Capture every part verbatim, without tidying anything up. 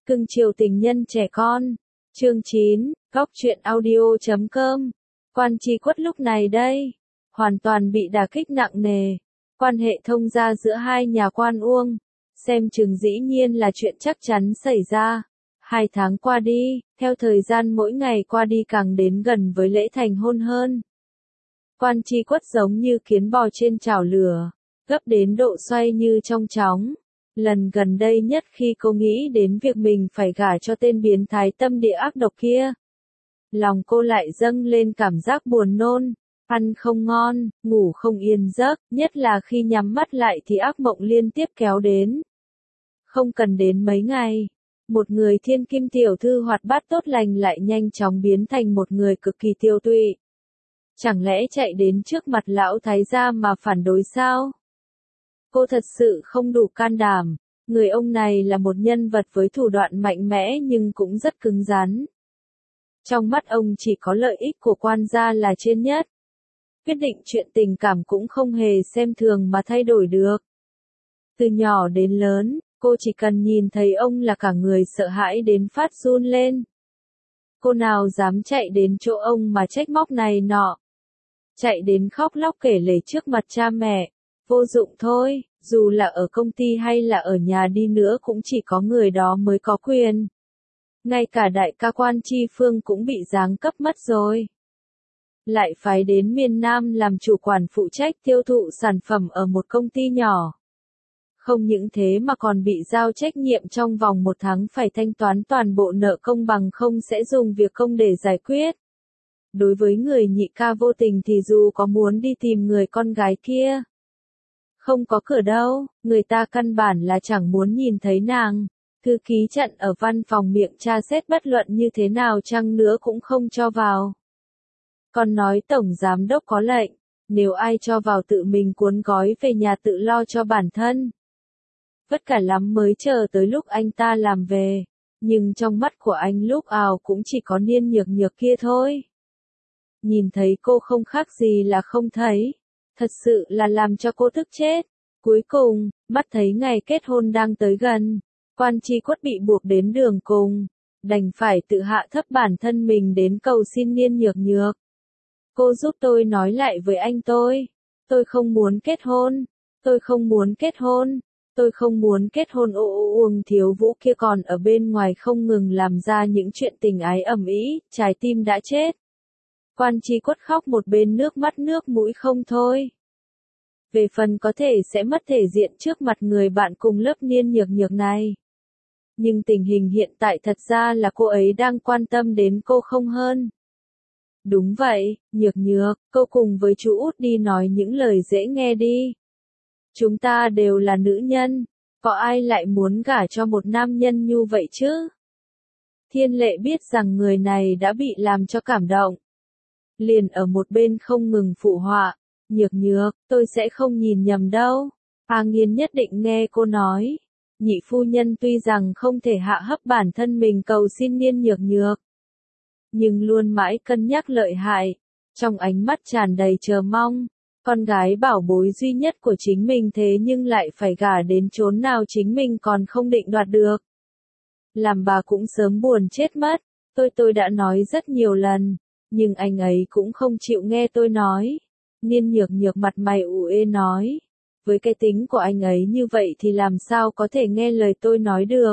Cưng chiều tình nhân trẻ con. Chương chín, góc truyện audio chấm com. Quan Chi Quất lúc này đây, hoàn toàn bị đả kích nặng nề. Quan hệ thông gia giữa hai nhà Quan Uông, xem chừng dĩ nhiên là chuyện chắc chắn xảy ra. Hai tháng qua đi, theo thời gian mỗi ngày qua đi càng đến gần với lễ thành hôn hơn. Quan Chi Quất giống như kiến bò trên chảo lửa, gấp đến độ xoay như trong chóng. Lần gần đây nhất khi cô nghĩ đến việc mình phải gả cho tên biến thái tâm địa ác độc kia, lòng cô lại dâng lên cảm giác buồn nôn, ăn không ngon, ngủ không yên giấc, nhất là khi nhắm mắt lại thì ác mộng liên tiếp kéo đến. Không cần đến mấy ngày, một người thiên kim tiểu thư hoạt bát tốt lành lại nhanh chóng biến thành một người cực kỳ tiêu tụy. Chẳng lẽ chạy đến trước mặt lão thái gia mà phản đối sao? Cô thật sự không đủ can đảm. Người ông này là một nhân vật với thủ đoạn mạnh mẽ nhưng cũng rất cứng rắn. Trong mắt ông chỉ có lợi ích của quan gia là trên nhất. Quyết định chuyện tình cảm cũng không hề xem thường mà thay đổi được. Từ nhỏ đến lớn, cô chỉ cần nhìn thấy ông là cả người sợ hãi đến phát run lên. Cô nào dám chạy đến chỗ ông mà trách móc này nọ. Chạy đến khóc lóc kể lể trước mặt cha mẹ. Vô dụng thôi, dù là ở công ty hay là ở nhà đi nữa cũng chỉ có người đó mới có quyền. Ngay cả đại ca Quan Chi Phương cũng bị giáng cấp mất rồi. Lại phái đến miền Nam làm chủ quản phụ trách tiêu thụ sản phẩm ở một công ty nhỏ. Không những thế mà còn bị giao trách nhiệm trong vòng một tháng phải thanh toán toàn bộ nợ công bằng không sẽ dùng việc công để giải quyết. Đối với người nhị ca vô tình thì dù có muốn đi tìm người con gái kia, không có cửa đâu, người ta căn bản là chẳng muốn nhìn thấy nàng. Thư ký trận ở văn phòng miệng tra xét bất luận như thế nào chăng nữa cũng không cho vào. Còn nói tổng giám đốc có lệnh, nếu ai cho vào tự mình cuốn gói về nhà tự lo cho bản thân. Vất cả lắm mới chờ tới lúc anh ta làm về, nhưng trong mắt của anh lúc nào cũng chỉ có Niên Nhược Nhược kia thôi. Nhìn thấy cô không khác gì là không thấy. Thật sự là làm cho cô tức chết. Cuối cùng, mắt thấy ngày kết hôn đang tới gần, Quan Chi Quất bị buộc đến đường cùng, đành phải tự hạ thấp bản thân mình đến cầu xin Niên Nhược Nhược. Cô giúp tôi nói lại với anh tôi, tôi không muốn kết hôn, tôi không muốn kết hôn, tôi không muốn kết hôn. Ô ô Uông Thiếu Vũ kia còn ở bên ngoài không ngừng làm ra những chuyện tình ái ầm ĩ, trái tim đã chết. Quan Chi Quất khóc một bên nước mắt nước mũi không thôi. Về phần có thể sẽ mất thể diện trước mặt người bạn cùng lớp Niên Nhược Nhược này. Nhưng tình hình hiện tại thật ra là cô ấy đang quan tâm đến cô không hơn. Đúng vậy, Nhược Nhược, cô cùng với chú út đi nói những lời dễ nghe đi. Chúng ta đều là nữ nhân, có ai lại muốn gả cho một nam nhân như vậy chứ? Thiên Lệ biết rằng người này đã bị làm cho cảm động. Liền ở một bên không ngừng phụ họa. Nhược Nhược, tôi sẽ không nhìn nhầm đâu. A Nghiên nhất định nghe cô nói. Nhị phu nhân tuy rằng không thể hạ hấp bản thân mình cầu xin Niên Nhược Nhược, nhưng luôn mãi cân nhắc lợi hại, trong ánh mắt tràn đầy chờ mong. Con gái bảo bối duy nhất của chính mình thế nhưng lại phải gả đến chốn nào chính mình còn không định đoạt được. Làm bà cũng sớm buồn chết mất. Tôi tôi đã nói rất nhiều lần, nhưng anh ấy cũng không chịu nghe tôi nói. Niên Nhược Nhược mặt mày ủ ê nói. Với cái tính của anh ấy như vậy thì làm sao có thể nghe lời tôi nói được.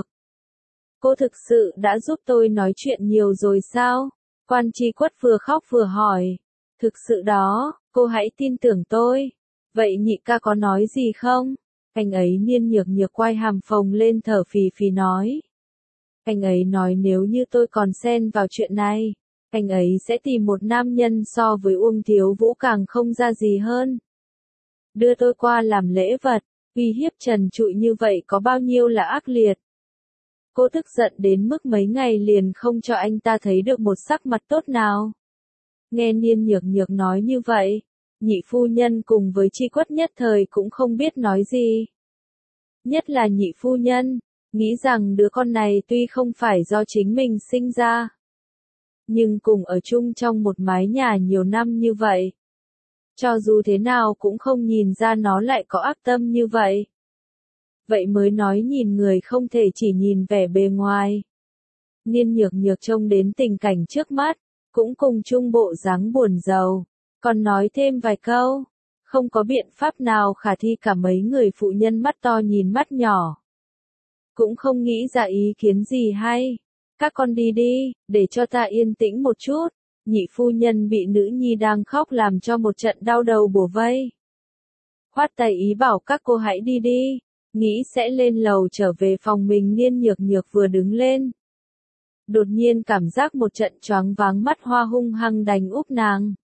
Cô thực sự đã giúp tôi nói chuyện nhiều rồi sao? Quan Chi Quất vừa khóc vừa hỏi. Thực sự đó, cô hãy tin tưởng tôi. Vậy nhị ca có nói gì không? Anh ấy Niên Nhược Nhược quay hàm phồng lên thở phì phì nói. Anh ấy nói nếu như tôi còn xen vào chuyện này, anh ấy sẽ tìm một nam nhân so với Uông Thiếu Vũ càng không ra gì hơn. Đưa tôi qua làm lễ vật, uy hiếp trần trụi như vậy có bao nhiêu là ác liệt. Cô tức giận đến mức mấy ngày liền không cho anh ta thấy được một sắc mặt tốt nào. Nghe Niên Nhược Nhược nói như vậy, nhị phu nhân cùng với Chi Quất nhất thời cũng không biết nói gì. Nhất là nhị phu nhân, nghĩ rằng đứa con này tuy không phải do chính mình sinh ra, nhưng cùng ở chung trong một mái nhà nhiều năm như vậy. Cho dù thế nào cũng không nhìn ra nó lại có ác tâm như vậy. vậy mới nói nhìn người không thể chỉ nhìn vẻ bề ngoài. Niên Nhược Nhược trông đến tình cảnh trước mắt, cũng cùng chung bộ dáng buồn rầu, còn nói thêm vài câu. Không có biện pháp nào khả thi cả mấy người phụ nhân mắt to nhìn mắt nhỏ. Cũng không nghĩ ra ý kiến gì hay. Các con đi đi, để cho ta yên tĩnh một chút. Nhị phu nhân bị nữ nhi đang khóc làm cho một trận đau đầu bủa vây. Khoát tay ý bảo các cô hãy đi đi, nghĩ sẽ lên lầu trở về phòng mình. Niên Nhược Nhược vừa đứng lên. Đột nhiên cảm giác một trận choáng váng, mắt hoa hung hăng đánh úp nàng.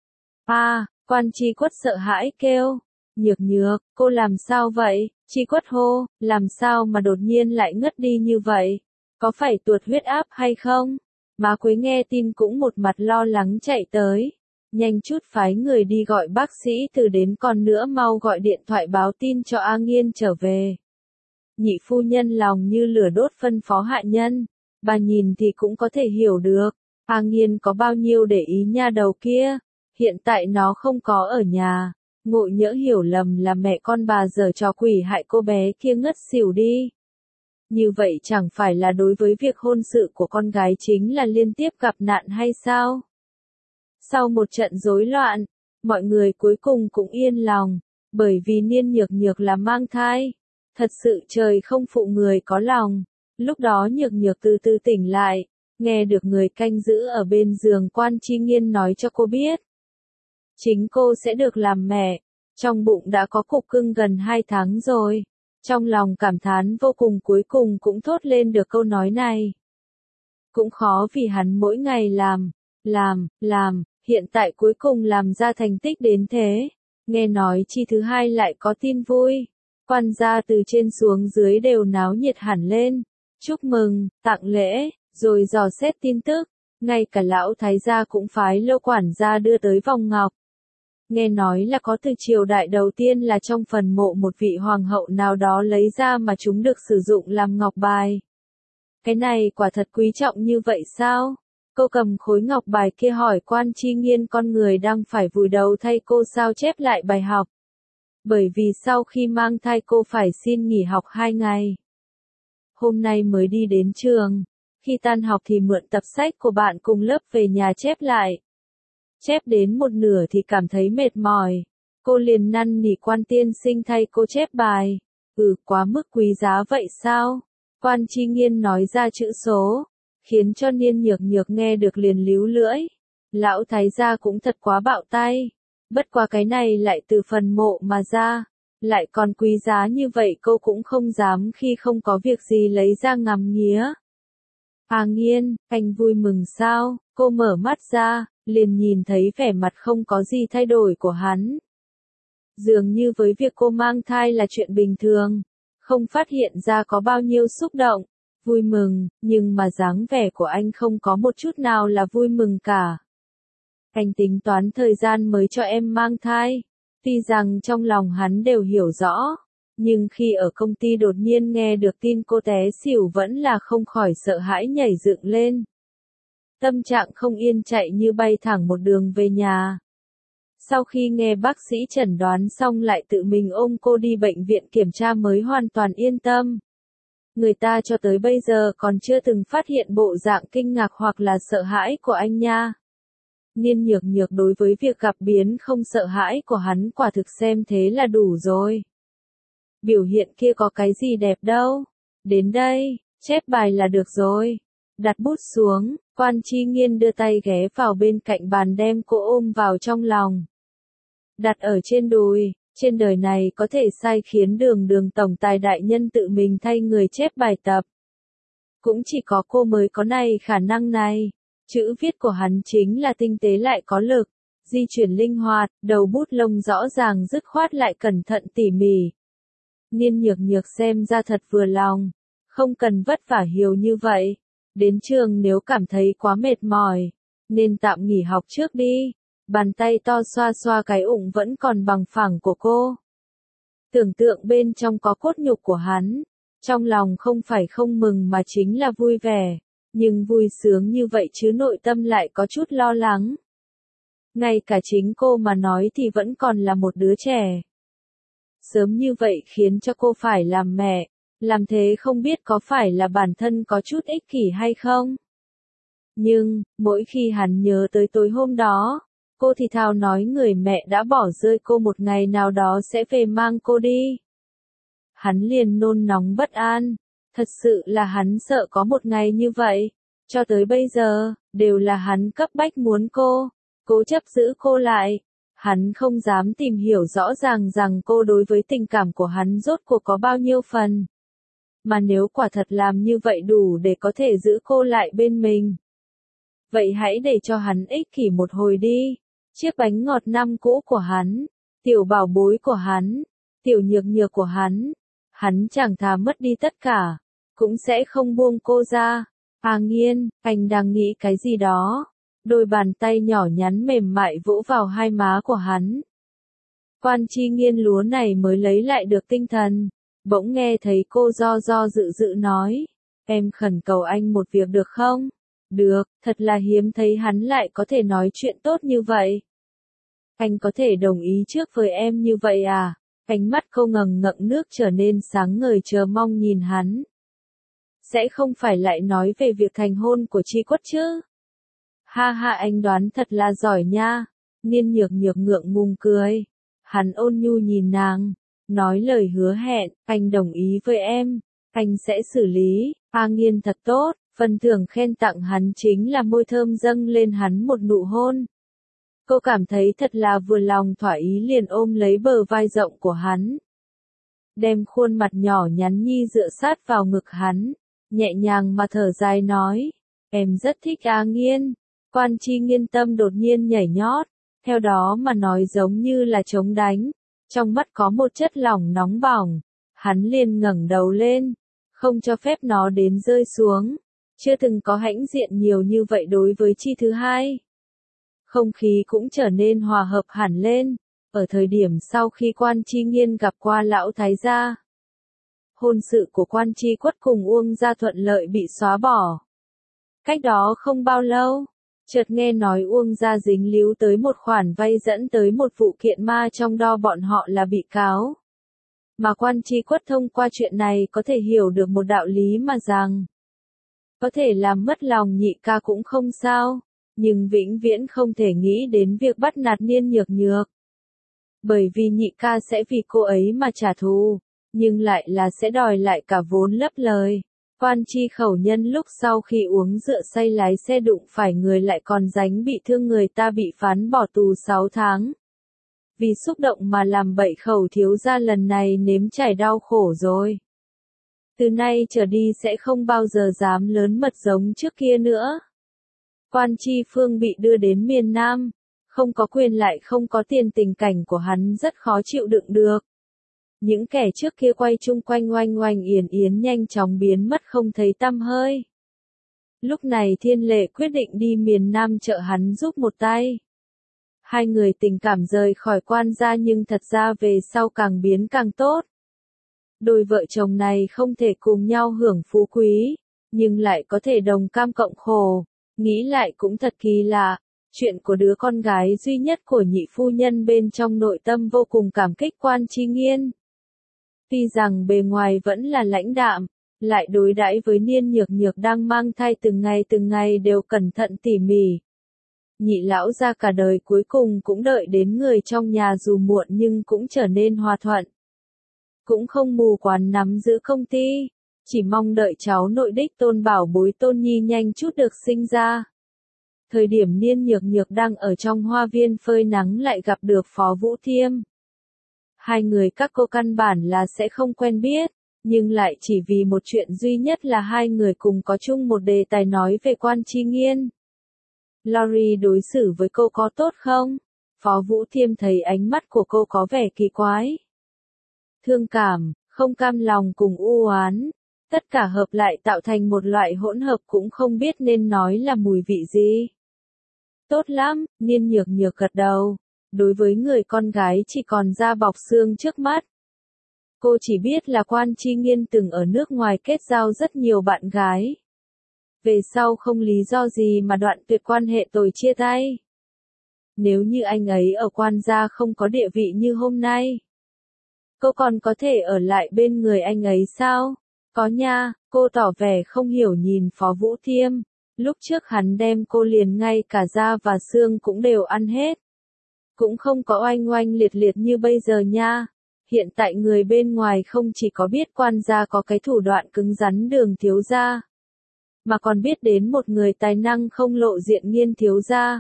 À, Quan Chi Quất sợ hãi kêu. Nhược Nhược, cô làm sao vậy? Chi Quất hô, làm sao mà đột nhiên lại ngất đi như vậy? Có phải tuột huyết áp hay không? Má Quế nghe tin cũng một mặt lo lắng chạy tới. Nhanh chút phái người đi gọi bác sĩ Từ đến, còn nữa mau gọi điện thoại báo tin cho A Nghiên trở về. Nhị phu nhân lòng như lửa đốt phân phó hạ nhân. Bà nhìn thì cũng có thể hiểu được. A Nghiên có bao nhiêu để ý nha đầu kia. Hiện tại nó không có ở nhà. Ngộ nhỡ hiểu lầm là mẹ con bà giở trò quỷ hại cô bé kia ngất xỉu đi. Như vậy chẳng phải là đối với việc hôn sự của con gái chính là liên tiếp gặp nạn hay sao? Sau một trận rối loạn, mọi người cuối cùng cũng yên lòng, bởi vì Niên Nhược Nhược là mang thai. Thật sự trời không phụ người có lòng. Lúc đó Nhược Nhược từ từ tỉnh lại, nghe được người canh giữ ở bên giường Quan Chi Nghiên nói cho cô biết. Chính cô sẽ được làm mẹ, trong bụng đã có cục cưng gần hai tháng rồi. Trong lòng cảm thán vô cùng, cuối cùng cũng thốt lên được câu nói này. Cũng khó vì hắn mỗi ngày làm, làm, làm, hiện tại cuối cùng làm ra thành tích đến thế. Nghe nói Chi thứ hai lại có tin vui. Quan gia từ trên xuống dưới đều náo nhiệt hẳn lên. Chúc mừng, tặng lễ, rồi dò xét tin tức. Ngay cả lão thái gia cũng phái Lô quản gia đưa tới vòng ngọc. Nghe nói là có từ triều đại đầu tiên là trong phần mộ một vị hoàng hậu nào đó lấy ra mà chúng được sử dụng làm ngọc bài. Cái này quả thật quý trọng như vậy sao? Cô cầm khối ngọc bài kia hỏi Quan Chi Nghiên, con người đang phải vùi đầu thay cô sao chép lại bài học. Bởi vì sau khi mang thai cô phải xin nghỉ học hai ngày. Hôm nay mới đi đến trường. Khi tan học thì mượn tập sách của bạn cùng lớp về nhà chép lại. Chép đến một nửa thì cảm thấy mệt mỏi. Cô liền năn nỉ Quan tiên sinh thay cô chép bài. Ừ, quá mức quý giá vậy sao? Quan Chi Nghiên nói ra chữ số, khiến cho Niên Nhược Nhược nghe được liền líu lưỡi. Lão thái gia cũng thật quá bạo tay. Bất qua cái này lại từ phần mộ mà ra, lại còn quý giá như vậy cô cũng không dám khi không có việc gì lấy ra ngắm nghía. À Nghiên, anh vui mừng sao? Cô mở mắt ra, liền nhìn thấy vẻ mặt không có gì thay đổi của hắn. Dường như với việc cô mang thai là chuyện bình thường, không phát hiện ra có bao nhiêu xúc động, vui mừng, nhưng mà dáng vẻ của anh không có một chút nào là vui mừng cả. Anh tính toán thời gian mới cho em mang thai. Tuy rằng trong lòng hắn đều hiểu rõ, nhưng khi ở công ty đột nhiên nghe được tin cô té xỉu vẫn là không khỏi sợ hãi nhảy dựng lên. Tâm trạng không yên, chạy như bay thẳng một đường về nhà. Sau khi nghe bác sĩ chẩn đoán xong lại tự mình ôm cô đi bệnh viện kiểm tra mới hoàn toàn yên tâm. Người ta cho tới bây giờ còn chưa từng phát hiện bộ dạng kinh ngạc hoặc là sợ hãi của anh nha. Niên Nhược Nhược đối với việc gặp biến không sợ hãi của hắn quả thực xem thế là đủ rồi. Biểu hiện kia có cái gì đẹp đâu. Đến đây, chép bài là được rồi. Đặt bút xuống, Quan Chi Nghiên đưa tay ghé vào bên cạnh bàn đem cô ôm vào trong lòng. Đặt ở trên đùi, trên đời này có thể sai khiến Đường Đường tổng tài đại nhân tự mình thay người chép bài tập. Cũng chỉ có cô mới có này khả năng này. Chữ viết của hắn chính là tinh tế lại có lực, di chuyển linh hoạt, đầu bút lông rõ ràng dứt khoát lại cẩn thận tỉ mỉ. Niên Nhược Nhược xem ra thật vừa lòng, không cần vất vả nhiều như vậy. Đến trường nếu cảm thấy quá mệt mỏi, nên tạm nghỉ học trước đi. Bàn tay to xoa xoa cái ụng vẫn còn bằng phẳng của cô. Tưởng tượng bên trong có cốt nhục của hắn, trong lòng không phải không mừng mà chính là vui vẻ. Nhưng vui sướng như vậy chứ nội tâm lại có chút lo lắng. Ngay cả chính cô mà nói thì vẫn còn là một đứa trẻ. Sớm như vậy khiến cho cô phải làm mẹ, làm thế không biết có phải là bản thân có chút ích kỷ hay không? Nhưng, mỗi khi hắn nhớ tới tối hôm đó, cô thì thào nói người mẹ đã bỏ rơi cô một ngày nào đó sẽ về mang cô đi. Hắn liền nôn nóng bất an, thật sự là hắn sợ có một ngày như vậy. Cho tới bây giờ, đều là hắn cấp bách muốn cô, cố chấp giữ cô lại. Hắn không dám tìm hiểu rõ ràng rằng cô đối với tình cảm của hắn rốt cuộc có bao nhiêu phần. Mà nếu quả thật làm như vậy đủ để có thể giữ cô lại bên mình. Vậy hãy để cho hắn ích kỷ một hồi đi. Chiếc bánh ngọt năm cũ của hắn, tiểu bảo bối của hắn, tiểu nhược nhược của hắn. Hắn chẳng thà mất đi tất cả, cũng sẽ không buông cô ra. À Nghiên, anh đang nghĩ cái gì đó? Đôi bàn tay nhỏ nhắn mềm mại vỗ vào hai má của hắn. Quan Chi Nghiên lúa này mới lấy lại được tinh thần, bỗng nghe thấy cô do do dự dự nói, em khẩn cầu anh một việc được không? Được, thật là hiếm thấy hắn lại có thể nói chuyện tốt như vậy. Anh có thể đồng ý trước với em như vậy à? Ánh mắt cô ngần ngậm nước trở nên sáng ngời chờ mong nhìn hắn. Sẽ không phải lại nói về việc thành hôn của Chi Quất chứ? Ha ha, anh đoán thật là giỏi nha. Niên Nhược Nhược ngượng ngùng cười. Hắn ôn nhu nhìn nàng, nói lời hứa hẹn, anh đồng ý với em, anh sẽ xử lý. A Nghiên thật tốt, phần thưởng khen tặng hắn chính là môi thơm dâng lên hắn một nụ hôn. Cô cảm thấy thật là vừa lòng thỏa ý liền ôm lấy bờ vai rộng của hắn. Đem khuôn mặt nhỏ nhắn nhi dựa sát vào ngực hắn, nhẹ nhàng mà thở dài nói, em rất thích A Nghiên. Quan Chi Nghiên tâm đột nhiên nhảy nhót, theo đó mà nói giống như là trống đánh, trong mắt có một chất lỏng nóng bỏng, hắn liền ngẩng đầu lên, không cho phép nó đến rơi xuống, chưa từng có hãnh diện nhiều như vậy đối với Chi thứ hai. Không khí cũng trở nên hòa hợp hẳn lên, ở thời điểm sau khi Quan Chi Nghiên gặp qua lão thái gia. Hôn sự của Quan Chi Quất cùng Uông gia thuận lợi bị xóa bỏ. Cách đó không bao lâu, chợt nghe nói Uông gia dính líu tới một khoản vay dẫn tới một vụ kiện ma trong đó bọn họ là bị cáo. Mà Quan Chi Quất thông qua chuyện này có thể hiểu được một đạo lý mà rằng, có thể làm mất lòng nhị ca cũng không sao, nhưng vĩnh viễn không thể nghĩ đến việc bắt nạt Niên Nhược Nhược. Bởi vì nhị ca sẽ vì cô ấy mà trả thù, nhưng lại là sẽ đòi lại cả vốn lấp lời. Quan Chi khẩu nhân lúc sau khi uống rượu say lái xe đụng phải người lại còn đánh bị thương người ta bị phán bỏ tù sáu tháng. Vì xúc động mà làm bậy khẩu thiếu gia lần này nếm trải đau khổ rồi. Từ nay trở đi sẽ không bao giờ dám lớn mật giống trước kia nữa. Quan Chi Phương bị đưa đến miền Nam, không có quyền lại không có tiền, tình cảnh của hắn rất khó chịu đựng được. Những kẻ trước kia quay chung quanh oanh oanh yến yến nhanh chóng biến mất không thấy tăm hơi. Lúc này Thiên Lệ quyết định đi miền Nam trợ hắn giúp một tay. Hai người tình cảm rời khỏi Quan gia nhưng thật ra về sau càng biến càng tốt. Đôi vợ chồng này không thể cùng nhau hưởng phú quý, nhưng lại có thể đồng cam cộng khổ. Nghĩ lại cũng thật kỳ lạ, chuyện của đứa con gái duy nhất của nhị phu nhân bên trong nội tâm vô cùng cảm kích Quan Chi Nghiên. Tuy rằng bề ngoài vẫn là lãnh đạm, lại đối đãi với Niên Nhược Nhược đang mang thai từng ngày từng ngày đều cẩn thận tỉ mỉ. Nhị lão gia cả đời cuối cùng cũng đợi đến người trong nhà dù muộn nhưng cũng trở nên hòa thuận. Cũng không mù quáng nắm giữ công ty, chỉ mong đợi cháu nội đích Tôn bảo bối Tôn Nhi nhanh chút được sinh ra. Thời điểm Niên Nhược Nhược đang ở trong hoa viên phơi nắng lại gặp được Phó Vũ Thiêm. Hai người các cô căn bản là sẽ không quen biết, nhưng lại chỉ vì một chuyện duy nhất là hai người cùng có chung một đề tài nói về Quan Chi Nghiên. Lori đối xử với cô có tốt không? Phó Vũ Thiêm thấy ánh mắt của cô có vẻ kỳ quái. Thương cảm, không cam lòng cùng u oán, tất cả hợp lại tạo thành một loại hỗn hợp cũng không biết nên nói là mùi vị gì. Tốt lắm, Niên Nhược Nhược gật đầu. Đối với người con gái chỉ còn da bọc xương trước mắt. Cô chỉ biết là Quan Chi Nghiên từng ở nước ngoài kết giao rất nhiều bạn gái. Về sau không lý do gì mà đoạn tuyệt quan hệ tồi chia tay. Nếu như anh ấy ở Quan gia không có địa vị như hôm nay, Cô còn có thể ở lại bên người anh ấy sao? Có nha, cô tỏ vẻ không hiểu nhìn Phó Vũ Thiêm. Lúc trước hắn đem cô liền ngay cả da và xương cũng đều ăn hết. Cũng không có oanh oanh liệt liệt như bây giờ nha. Hiện tại người bên ngoài không chỉ có biết quan gia có cái thủ đoạn cứng rắn Đường thiếu gia, mà còn biết đến một người tài năng không lộ diện Nghiên thiếu gia.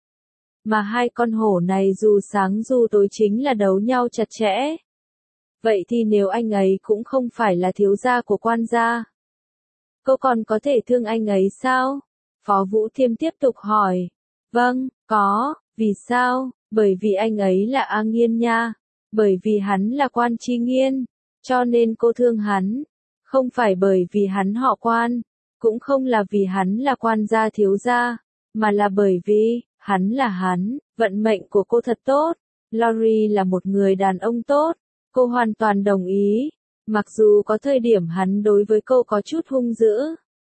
Mà hai con hổ này dù sáng dù tối chính là đấu nhau chặt chẽ. Vậy thì nếu anh ấy cũng không phải là thiếu gia của quan gia, cô còn có thể thương anh ấy sao? Phó Vũ Thiêm tiếp tục hỏi. Vâng, có, vì sao? Bởi vì anh ấy là A Nghiên nha. Bởi vì hắn là Quan Chi Nghiên, cho nên cô thương hắn. Không phải bởi vì hắn họ Quan, cũng không là vì hắn là quan gia thiếu gia, mà là bởi vì, hắn là hắn, vận mệnh của cô thật tốt. Lori là một người đàn ông tốt, cô hoàn toàn đồng ý. Mặc dù có thời điểm hắn đối với cô có chút hung dữ,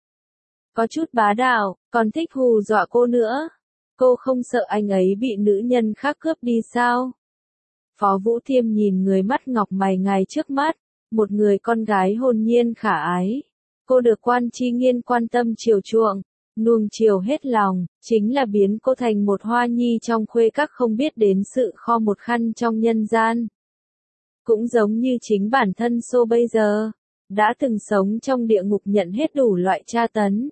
có chút bá đạo, còn thích hù dọa cô nữa. Cô không sợ anh ấy bị nữ nhân khác cướp đi sao? Phó Vũ Thiêm nhìn người mắt ngọc mày ngài trước mắt, một người con gái hồn nhiên khả ái. Cô được Quan Chi Nghiên quan tâm chiều chuộng, nuông chiều hết lòng, chính là biến cô thành một hoa nhi trong khuê các không biết đến sự kho một khăn trong nhân gian. Cũng giống như chính bản thân Sô bây giờ, đã từng sống trong địa ngục nhận hết đủ loại tra tấn.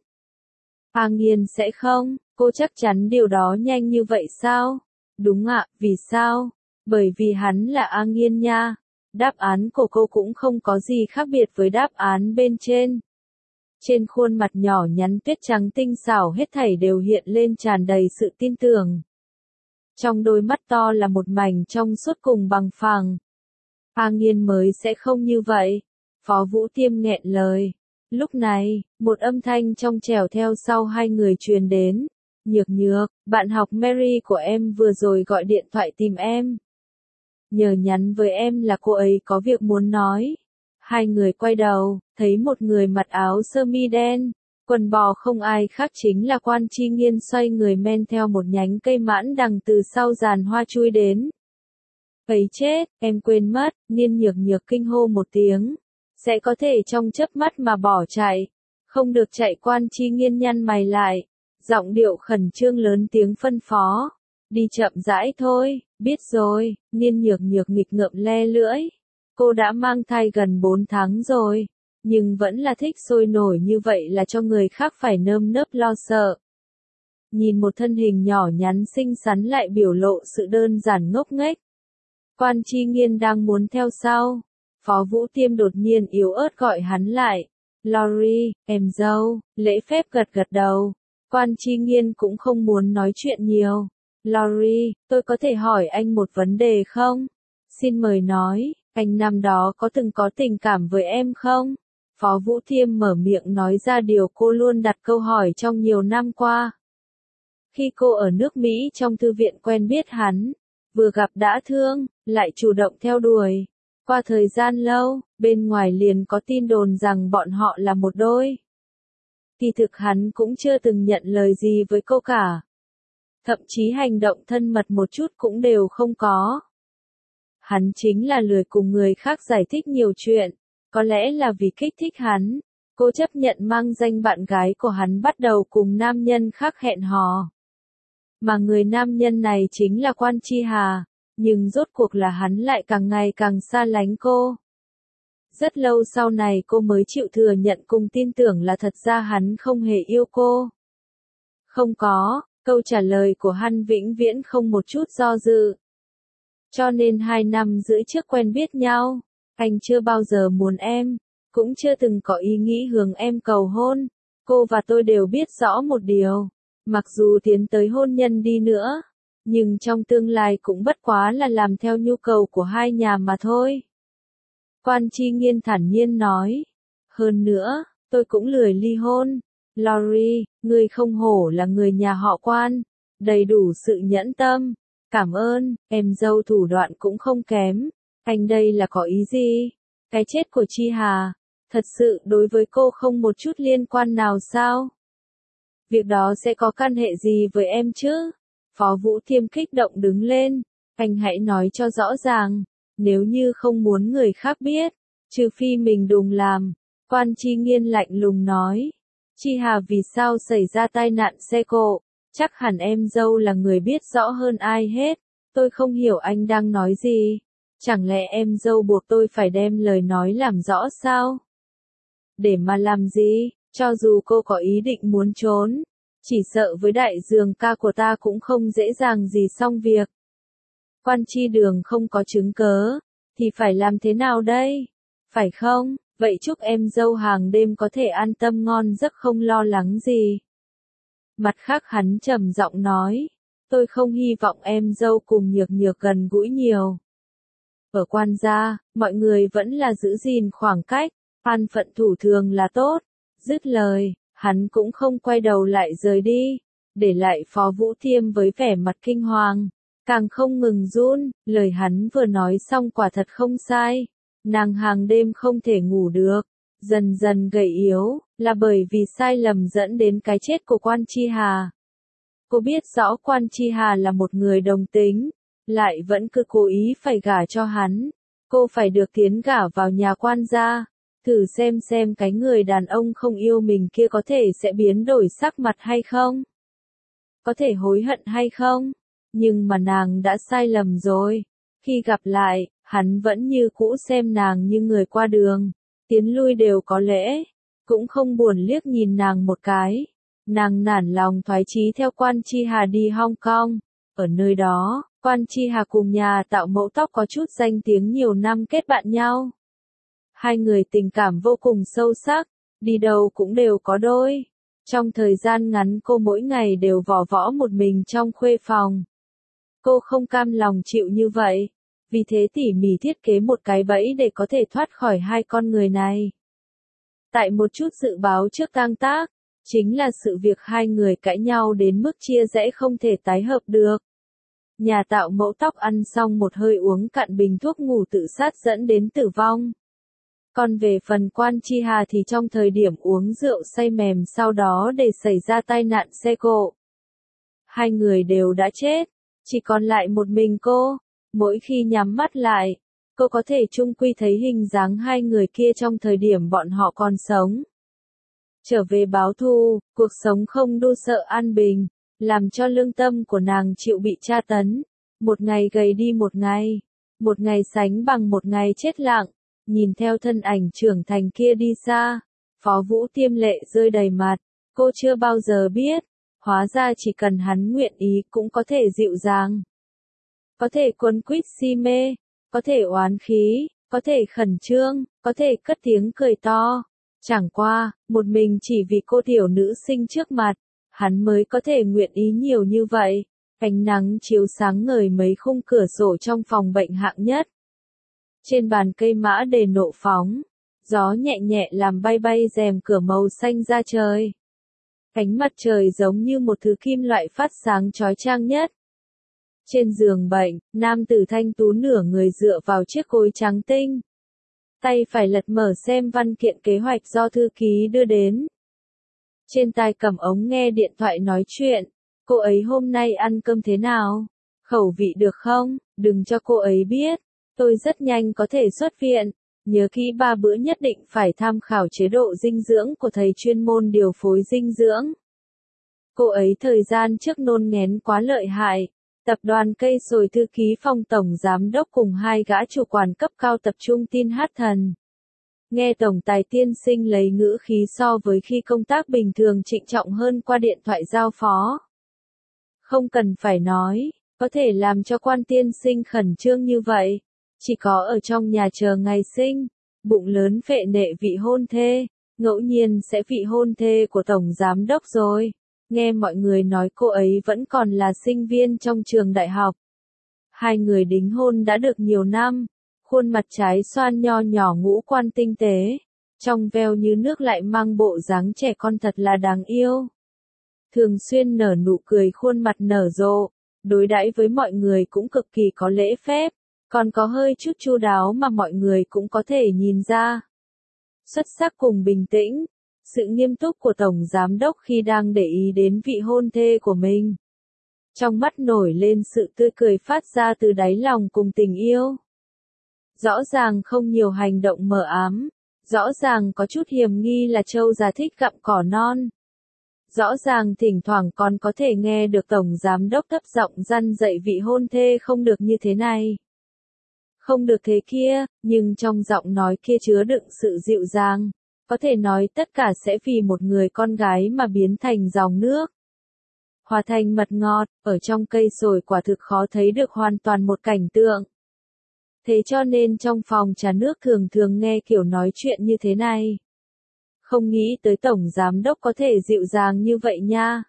A Nghiên sẽ không, cô chắc chắn điều đó nhanh như vậy sao? Đúng ạ, vì sao? Bởi vì hắn là A Nghiên nha. Đáp án của cô cũng không có gì khác biệt với đáp án bên trên. Trên khuôn mặt nhỏ nhắn tuyết trắng tinh xảo hết thảy đều hiện lên tràn đầy sự tin tưởng. Trong đôi mắt to là một mảnh trong suốt cùng bằng phẳng. A Nghiên mới sẽ không như vậy. Phó Vũ Thiêm nghẹn lời. Lúc này, một âm thanh trong trẻo theo sau hai người truyền đến. Nhược nhược, bạn học Mary của em vừa rồi gọi điện thoại tìm em. Nhờ nhắn với em là cô ấy có việc muốn nói. Hai người quay đầu, thấy một người mặc áo sơ mi đen, quần bò không ai khác chính là Quan Chi Nghiên xoay người men theo một nhánh cây mãn đằng từ sau giàn hoa chui đến. Ấy chết, em quên mất, Nghiên nhược nhược kinh hô một tiếng. Sẽ có thể trong chớp mắt mà bỏ chạy. Không được chạy. Quan Chi Nghiên nhăn mày lại. Giọng điệu khẩn trương lớn tiếng phân phó. Đi chậm rãi thôi, biết rồi. Nghiên nhược nhược nghịch ngợm le lưỡi. Cô đã mang thai gần bốn tháng rồi, nhưng vẫn là thích sôi nổi như vậy là cho người khác phải nơm nớp lo sợ. Nhìn một thân hình nhỏ nhắn xinh xắn lại biểu lộ sự đơn giản ngốc nghếch. Quan Chi Nghiên đang muốn theo sau. Phó Vũ Thiêm đột nhiên yếu ớt gọi hắn lại. Lori, em dâu, lễ phép gật gật đầu. Quan Chi Nghiên cũng không muốn nói chuyện nhiều. Lori, tôi có thể hỏi anh một vấn đề không? Xin mời nói, anh năm đó có từng có tình cảm với em không? Phó Vũ Thiêm mở miệng nói ra điều cô luôn đặt câu hỏi trong nhiều năm qua. Khi cô ở nước Mỹ trong thư viện quen biết hắn, vừa gặp đã thương, lại chủ động theo đuổi. Qua thời gian lâu, bên ngoài liền có tin đồn rằng bọn họ là một đôi. Kỳ thực hắn cũng chưa từng nhận lời gì với cô cả. Thậm chí hành động thân mật một chút cũng đều không có. Hắn chính là lười cùng người khác giải thích nhiều chuyện. Có lẽ là vì kích thích hắn, cô chấp nhận mang danh bạn gái của hắn bắt đầu cùng nam nhân khác hẹn hò. Mà người nam nhân này chính là Quan Chi Hà. Nhưng rốt cuộc là hắn lại càng ngày càng xa lánh cô. Rất lâu sau này cô mới chịu thừa nhận cùng tin tưởng là thật ra hắn không hề yêu cô. Không có, câu trả lời của hắn vĩnh viễn không một chút do dự. Cho nên hai năm rưỡi trước quen biết nhau, anh chưa bao giờ muốn em, cũng chưa từng có ý nghĩ hướng em cầu hôn. Cô và tôi đều biết rõ một điều, mặc dù tiến tới hôn nhân đi nữa, nhưng trong tương lai cũng bất quá là làm theo nhu cầu của hai nhà mà thôi. Quan Chi Nghiên thản nhiên nói. Hơn nữa, tôi cũng lười ly hôn. Lori, ngươi không hổ là người nhà họ Quan, đầy đủ sự nhẫn tâm. Cảm ơn, em dâu thủ đoạn cũng không kém. Anh đây là có ý gì? Cái chết của Chi Hà, thật sự đối với cô không một chút liên quan nào sao? Việc đó sẽ có căn hệ gì với em chứ? Phó Vũ Thiêm kích động đứng lên. Anh hãy nói cho rõ ràng. nếu như không muốn người khác biết, trừ phi mình đùng làm. Quan Chi Nghiên lạnh lùng nói. Chi Hà vì sao xảy ra tai nạn xe cộ? Chắc hẳn em dâu là người biết rõ hơn ai hết. Tôi không hiểu anh đang nói gì. Chẳng lẽ em dâu buộc tôi phải đem lời nói làm rõ sao? Để mà làm gì? Cho dù cô có ý định muốn trốn, chỉ sợ với đại dường ca của ta cũng không dễ dàng gì xong việc. Quan Chi Đường không có chứng cớ, thì phải làm thế nào đây? Phải không? Vậy chúc em dâu hàng đêm có thể an tâm ngon giấc không lo lắng gì. Mặt khác hắn trầm giọng nói, tôi không hy vọng em dâu cùng Nhược Nhược gần gũi nhiều. Ở Quan gia, mọi người vẫn là giữ gìn khoảng cách, an phận thủ thường là tốt. Dứt lời, hắn cũng không quay đầu lại rời đi, để lại Phó Vũ Tiêm với vẻ mặt kinh hoàng, càng không ngừng run. Lời hắn vừa nói xong quả thật không sai. Nàng hàng đêm không thể ngủ được, dần dần gầy yếu, là bởi vì sai lầm dẫn đến cái chết của Quan Chi Hà. Cô biết rõ Quan Chi Hà là một người đồng tính, lại vẫn cứ cố ý phải gả cho hắn. Cô phải được tiến gả vào nhà quan gia, thử xem xem cái người đàn ông không yêu mình kia có thể sẽ biến đổi sắc mặt hay không? Có thể hối hận hay không? Nhưng mà nàng đã sai lầm rồi. Khi gặp lại, hắn vẫn như cũ xem nàng như người qua đường, tiến lui đều có lễ, cũng không buồn liếc nhìn nàng một cái. Nàng nản lòng thoái chí theo Quan Chi Hà đi Hong Kong. Ở nơi đó, Quan Chi Hà cùng nhà tạo mẫu tóc có chút danh tiếng nhiều năm kết bạn nhau. Hai người tình cảm vô cùng sâu sắc, đi đâu cũng đều có đôi. Trong thời gian ngắn cô mỗi ngày đều vò võ một mình trong khuê phòng. Cô không cam lòng chịu như vậy, vì thế tỉ mỉ thiết kế một cái bẫy để có thể thoát khỏi hai con người này. Tại một chút dự báo trước tang tác, chính là sự việc hai người cãi nhau đến mức chia rẽ không thể tái hợp được. Nhà tạo mẫu tóc ăn xong một hơi uống cạn bình thuốc ngủ tự sát dẫn đến tử vong. Còn về phần Quan Chi Hà thì trong thời điểm uống rượu say mềm sau đó để xảy ra tai nạn xe cộ. Hai người đều đã chết, chỉ còn lại một mình cô. Mỗi khi nhắm mắt lại, cô có thể chung quy thấy hình dáng hai người kia trong thời điểm bọn họ còn sống. Trở về báo thù, cuộc sống không đu sợ an bình, làm cho lương tâm của nàng chịu bị tra tấn. Một ngày gầy đi một ngày, một ngày sánh bằng một ngày chết lặng. Nhìn theo thân ảnh trưởng thành kia đi xa, Phó Vũ Tiêm lệ rơi đầy mặt. Cô chưa bao giờ biết, hóa ra chỉ cần hắn nguyện ý cũng có thể dịu dàng. Có thể quấn quýt si mê, có thể oán khí, có thể khẩn trương, có thể cất tiếng cười to. Chẳng qua, một mình chỉ vì cô tiểu nữ sinh trước mặt, hắn mới có thể nguyện ý nhiều như vậy. Ánh nắng chiếu sáng ngời mấy khung cửa sổ trong phòng bệnh hạng nhất. Trên bàn cây mã đề nộ phóng, gió nhẹ nhẹ làm bay bay rèm cửa màu xanh ra trời. Ánh mặt trời giống như một thứ kim loại phát sáng chói chang nhất. Trên giường bệnh, nam tử thanh tú nửa người dựa vào chiếc gối trắng tinh. Tay phải lật mở xem văn kiện kế hoạch do thư ký đưa đến. Trên tai cầm ống nghe điện thoại nói chuyện. Cô ấy hôm nay ăn cơm thế nào? Khẩu vị được không? Đừng cho cô ấy biết. Tôi rất nhanh có thể xuất viện. Nhớ kỹ ba bữa nhất định phải tham khảo chế độ dinh dưỡng của thầy chuyên môn điều phối dinh dưỡng. Cô ấy thời gian trước nôn nghén quá lợi hại. Tập đoàn cây sồi thư ký phòng tổng giám đốc cùng hai gã chủ quản cấp cao tập trung tin hát thần. Nghe tổng tài tiên sinh lấy ngữ khí so với khi công tác bình thường trịnh trọng hơn qua điện thoại giao phó. Không cần phải nói, có thể làm cho Quan tiên sinh khẩn trương như vậy. Chỉ có ở trong nhà chờ ngày sinh, bụng lớn phệ nệ vị hôn thê, ngẫu nhiên sẽ vị hôn thê của tổng giám đốc rồi. Nghe mọi người nói cô ấy vẫn còn là sinh viên trong trường đại học. Hai người đính hôn đã được nhiều năm, khuôn mặt trái xoan nho nhỏ ngũ quan tinh tế, trong veo như nước lại mang bộ dáng trẻ con thật là đáng yêu. Thường xuyên nở nụ cười khuôn mặt nở rộ, đối đãi với mọi người cũng cực kỳ có lễ phép, còn có hơi chút chu đáo mà mọi người cũng có thể nhìn ra. Xuất sắc cùng bình tĩnh. Sự nghiêm túc của Tổng Giám Đốc khi đang để ý đến vị hôn thê của mình. Trong mắt nổi lên sự tươi cười phát ra từ đáy lòng cùng tình yêu. Rõ ràng không nhiều hành động mờ ám. Rõ ràng có chút hiềm nghi là Châu già thích gặm cỏ non. Rõ ràng thỉnh thoảng còn có thể nghe được Tổng Giám Đốc thấp giọng răn dạy vị hôn thê không được như thế này. Không được thế kia, nhưng trong giọng nói kia chứa đựng sự dịu dàng. Có thể nói tất cả sẽ vì một người con gái mà biến thành dòng nước. Hòa thành mật ngọt, ở trong cây sồi quả thực khó thấy được hoàn toàn một cảnh tượng. Thế cho nên trong phòng trà nước thường thường nghe kiểu nói chuyện như thế này. Không nghĩ tới Tổng Giám Đốc có thể dịu dàng như vậy nha.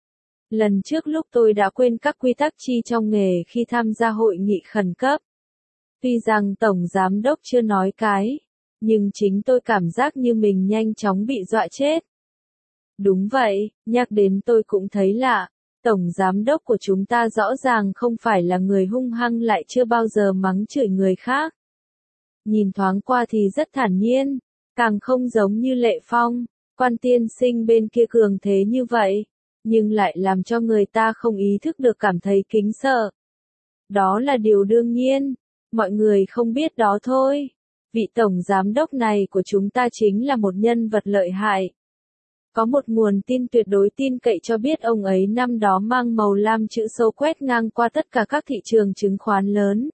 Lần trước lúc tôi đã quên các quy tắc chi trong nghề khi tham gia hội nghị khẩn cấp. Tuy rằng Tổng Giám Đốc chưa nói cái, nhưng chính tôi cảm giác như mình nhanh chóng bị dọa chết. Đúng vậy, nhắc đến tôi cũng thấy lạ. Tổng Giám Đốc của chúng ta rõ ràng không phải là người hung hăng lại chưa bao giờ mắng chửi người khác. Nhìn thoáng qua thì rất thản nhiên, càng không giống như Lệ Phong, quan tiên sinh bên kia cường thế như vậy, nhưng lại làm cho người ta không ý thức được cảm thấy kính sợ. Đó là điều đương nhiên, mọi người không biết đó thôi. Vị Tổng Giám Đốc này của chúng ta chính là một nhân vật lợi hại. Có một nguồn tin tuyệt đối tin cậy cho biết ông ấy năm đó mang màu lam chữ số quét ngang qua tất cả các thị trường chứng khoán lớn.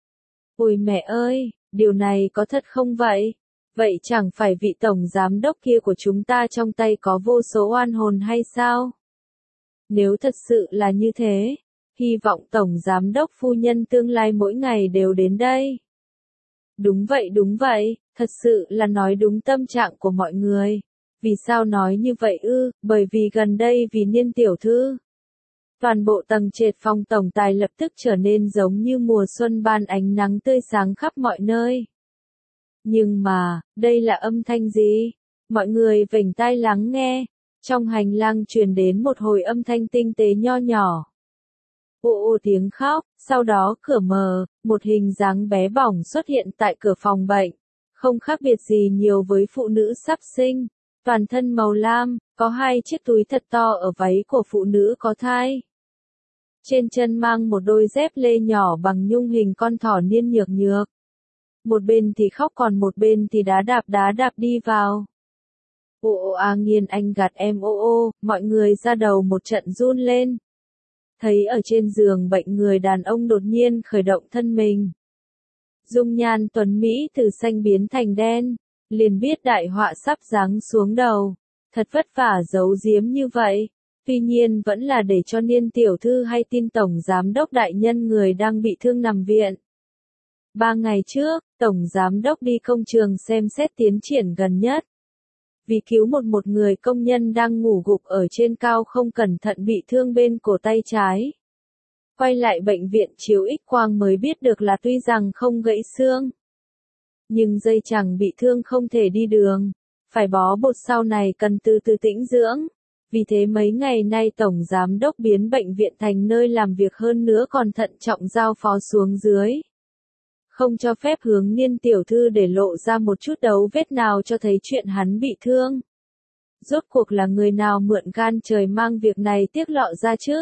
Ôi mẹ ơi, điều này có thật không vậy? Vậy chẳng phải vị Tổng Giám Đốc kia của chúng ta trong tay có vô số oan hồn hay sao? Nếu thật sự là như thế, hy vọng Tổng Giám Đốc phu nhân tương lai mỗi ngày đều đến đây. Đúng vậy đúng vậy, thật sự là nói đúng tâm trạng của mọi người. Vì sao nói như vậy ư? Bởi vì gần đây vì Niên tiểu thư. Toàn bộ tầng trệt phòng tổng tài lập tức trở nên giống như mùa xuân ban ánh nắng tươi sáng khắp mọi nơi. Nhưng mà, đây là âm thanh gì? Mọi người vểnh tai lắng nghe. Trong hành lang truyền đến một hồi âm thanh tinh tế nho nhỏ. Ồ ồ tiếng khóc, sau đó cửa mở, một hình dáng bé bỏng xuất hiện tại cửa phòng bệnh. Không khác biệt gì nhiều với phụ nữ sắp sinh. Toàn thân màu lam, có hai chiếc túi thật to ở váy của phụ nữ có thai. Trên chân mang một đôi dép lê nhỏ bằng nhung hình con thỏ niên nhược nhược. Một bên thì khóc còn một bên thì đá đạp đá đạp đi vào. Ô ô à Nghiên anh gạt em ô ô, mọi người ra đầu một trận run lên. Thấy ở trên giường bệnh người đàn ông đột nhiên khởi động thân mình. Dung nhan tuấn Mỹ từ xanh biến thành đen. Liền biết đại họa sắp giáng xuống đầu. Thật vất vả giấu giếm như vậy. Tuy nhiên vẫn là để cho Niên tiểu thư hay tin Tổng Giám Đốc đại nhân người đang bị thương nằm viện. Ba ngày trước, Tổng Giám Đốc đi công trường xem xét tiến triển gần nhất. Vì cứu một một người công nhân đang ngủ gục ở trên cao không cẩn thận bị thương bên cổ tay trái. Quay lại bệnh viện chiếu X quang mới biết được là tuy rằng không gãy xương. Nhưng dây chằng bị thương không thể đi đường, phải bó bột sau này cần từ từ tĩnh dưỡng. Vì thế mấy ngày nay Tổng Giám Đốc biến bệnh viện thành nơi làm việc hơn nữa còn thận trọng giao phó xuống dưới. Không cho phép hướng Niên tiểu thư để lộ ra một chút dấu vết nào cho thấy chuyện hắn bị thương. Rốt cuộc là người nào mượn gan trời mang việc này tiết lộ ra chứ?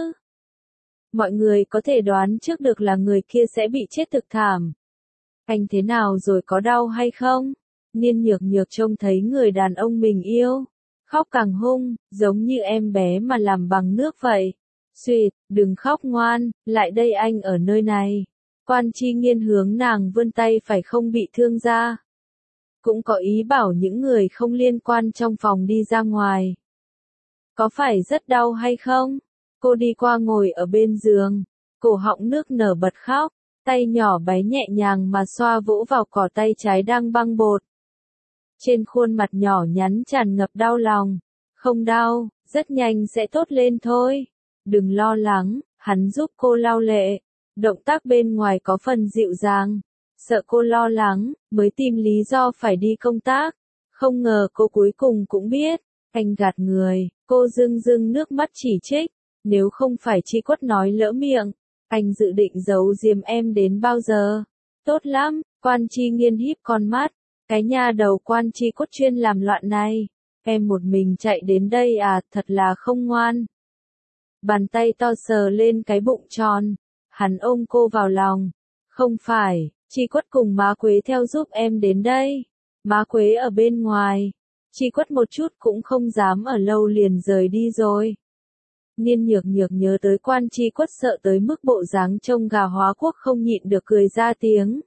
Mọi người có thể đoán trước được là người kia sẽ bị chết thực thảm. Anh thế nào rồi có đau hay không? Niên nhược nhược trông thấy người đàn ông mình yêu. Khóc càng hung, giống như em bé mà làm bằng nước vậy. Xuyệt, đừng khóc ngoan, lại đây anh ở nơi này. Quan Chi Nghiên hướng nàng vươn tay phải không bị thương ra. Cũng có ý bảo những người không liên quan trong phòng đi ra ngoài. Có phải rất đau hay không? Cô đi qua ngồi ở bên giường. Cổ họng nước nở bật khóc. Tay nhỏ bé nhẹ nhàng mà xoa vỗ vào cỏ tay trái đang băng bột. Trên khuôn mặt nhỏ nhắn tràn ngập đau lòng. Không đau, rất nhanh sẽ tốt lên thôi. Đừng lo lắng, hắn giúp cô lau lệ. Động tác bên ngoài có phần dịu dàng. Sợ cô lo lắng, mới tìm lý do phải đi công tác. Không ngờ cô cuối cùng cũng biết. Anh gạt người, cô rưng rưng nước mắt chỉ trích. Nếu không phải Chi Quất nói lỡ miệng, anh dự định giấu giếm em đến bao giờ? Tốt lắm, Quan Chi Nghiên híp con mắt. Cái nhà đầu Quan Chi Quất chuyên làm loạn này. Em một mình chạy đến đây à, thật là không ngoan. Bàn tay to sờ lên cái bụng tròn. Hắn ôm cô vào lòng. Không phải, Chi Quất cùng Má Quế theo giúp em đến đây. Má Quế ở bên ngoài. Chi Quất một chút cũng không dám ở lâu liền rời đi rồi. Niên Nhược Nhược nhớ tới Quan Chi Quất sợ tới mức bộ dáng trông gà hóa quốc không nhịn được cười ra tiếng.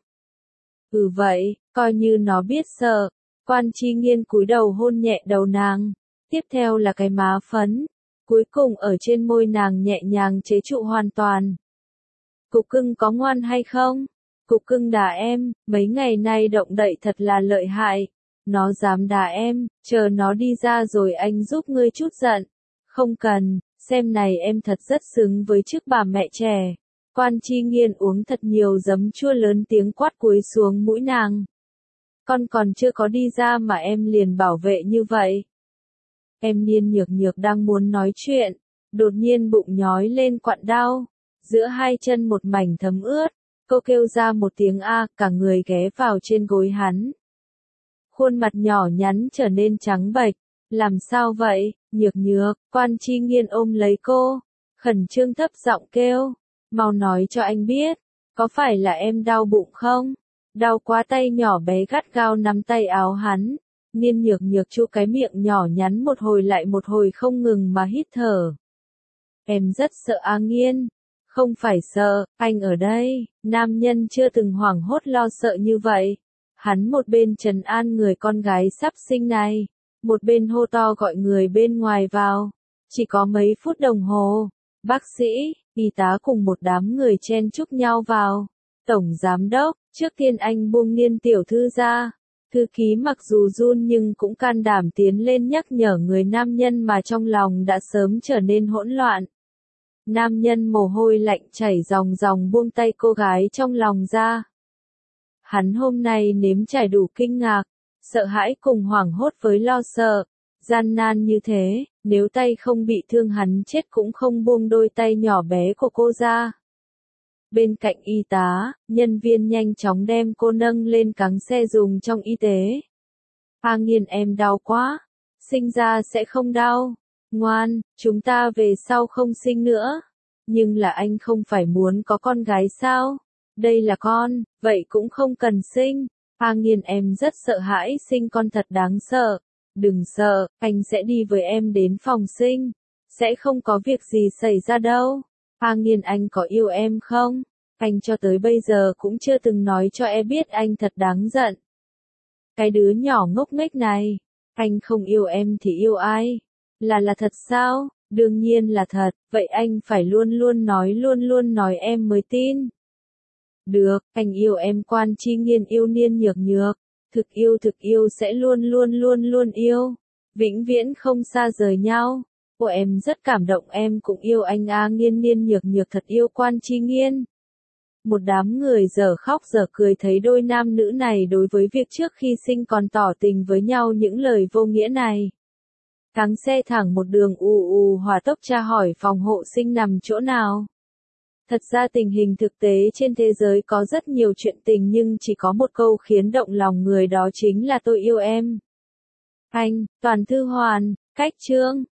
Ừ vậy, coi như nó biết sợ. Quan Chi Nghiên cúi đầu hôn nhẹ đầu nàng. Tiếp theo là cái má phấn. Cuối cùng ở trên môi nàng nhẹ nhàng chế trụ hoàn toàn. Cục cưng có ngoan hay không? Cục cưng đá em, mấy ngày nay động đậy thật là lợi hại. Nó dám đá em, chờ nó đi ra rồi anh giúp ngươi chút giận. Không cần, xem này em thật rất xứng với chức bà mẹ trẻ. Quan Chi Nghiên uống thật nhiều giấm chua lớn tiếng quát cúi xuống mũi nàng. Con còn chưa có đi ra mà em liền bảo vệ như vậy. Em Niên Nhược Nhược đang muốn nói chuyện, đột nhiên bụng nhói lên quặn đau, giữa hai chân một mảnh thấm ướt, cô kêu ra một tiếng a, cả người ghé vào trên gối hắn. Khuôn mặt nhỏ nhắn trở nên trắng bệch, làm sao vậy, Nhược Nhược? Quan Chi Nghiên ôm lấy cô, khẩn trương thấp giọng kêu, mau nói cho anh biết, có phải là em đau bụng không? Đau quá, tay nhỏ bé gắt gao nắm tay áo hắn. Niên Nhược Nhược chu cái miệng nhỏ nhắn một hồi lại một hồi không ngừng mà hít thở. Em rất sợ A Nghiên. Không phải sợ, anh ở đây. Nam nhân chưa từng hoảng hốt lo sợ như vậy. Hắn một bên trấn an người con gái sắp sinh này, một bên hô to gọi người bên ngoài vào. Chỉ có mấy phút đồng hồ, bác sĩ, y tá cùng một đám người chen chúc nhau vào. Tổng giám đốc, trước tiên anh buông Niên tiểu thư ra. Thư ký mặc dù run nhưng cũng can đảm tiến lên nhắc nhở người nam nhân mà trong lòng đã sớm trở nên hỗn loạn. Nam nhân mồ hôi lạnh chảy ròng ròng buông tay cô gái trong lòng ra. Hắn hôm nay nếm trải đủ kinh ngạc, sợ hãi cùng hoảng hốt với lo sợ. Gian nan như thế, nếu tay không bị thương hắn chết cũng không buông đôi tay nhỏ bé của cô ra. Bên cạnh y tá, nhân viên nhanh chóng đem cô nâng lên cáng xe dùng trong y tế. A Nghiên em đau quá, sinh ra sẽ không đau. Ngoan, chúng ta về sau không sinh nữa. Nhưng là anh không phải muốn có con gái sao? Đây là con, vậy cũng không cần sinh. A Nghiên em rất sợ hãi sinh con thật đáng sợ. Đừng sợ, anh sẽ đi với em đến phòng sinh. Sẽ không có việc gì xảy ra đâu. A Nghiên anh có yêu em không? Anh cho tới bây giờ cũng chưa từng nói cho em biết anh thật đáng giận. Cái đứa nhỏ ngốc nghếch này, anh không yêu em thì yêu ai? Là là thật sao? Đương nhiên là thật, vậy anh phải luôn luôn nói luôn luôn nói em mới tin. Được, anh yêu em. Quan Chi Nghiên yêu Niên Nhược Nhược, thực yêu thực yêu sẽ luôn luôn luôn luôn yêu, vĩnh viễn không xa rời nhau. Ô em rất cảm động, em cũng yêu anh A Nghiên. Niên Nhược Nhược thật yêu Quan Chi Nghiên. Một đám người dở khóc dở cười thấy đôi nam nữ này đối với việc trước khi sinh còn tỏ tình với nhau những lời vô nghĩa này. Thắng xe thẳng một đường ù ù hỏa tốc tra hỏi phòng hộ sinh nằm chỗ nào. Thật ra tình hình thực tế trên thế giới có rất nhiều chuyện tình nhưng chỉ có một câu khiến động lòng người, đó chính là tôi yêu em. Anh, Toàn Thư Hoàn, Cách Chương.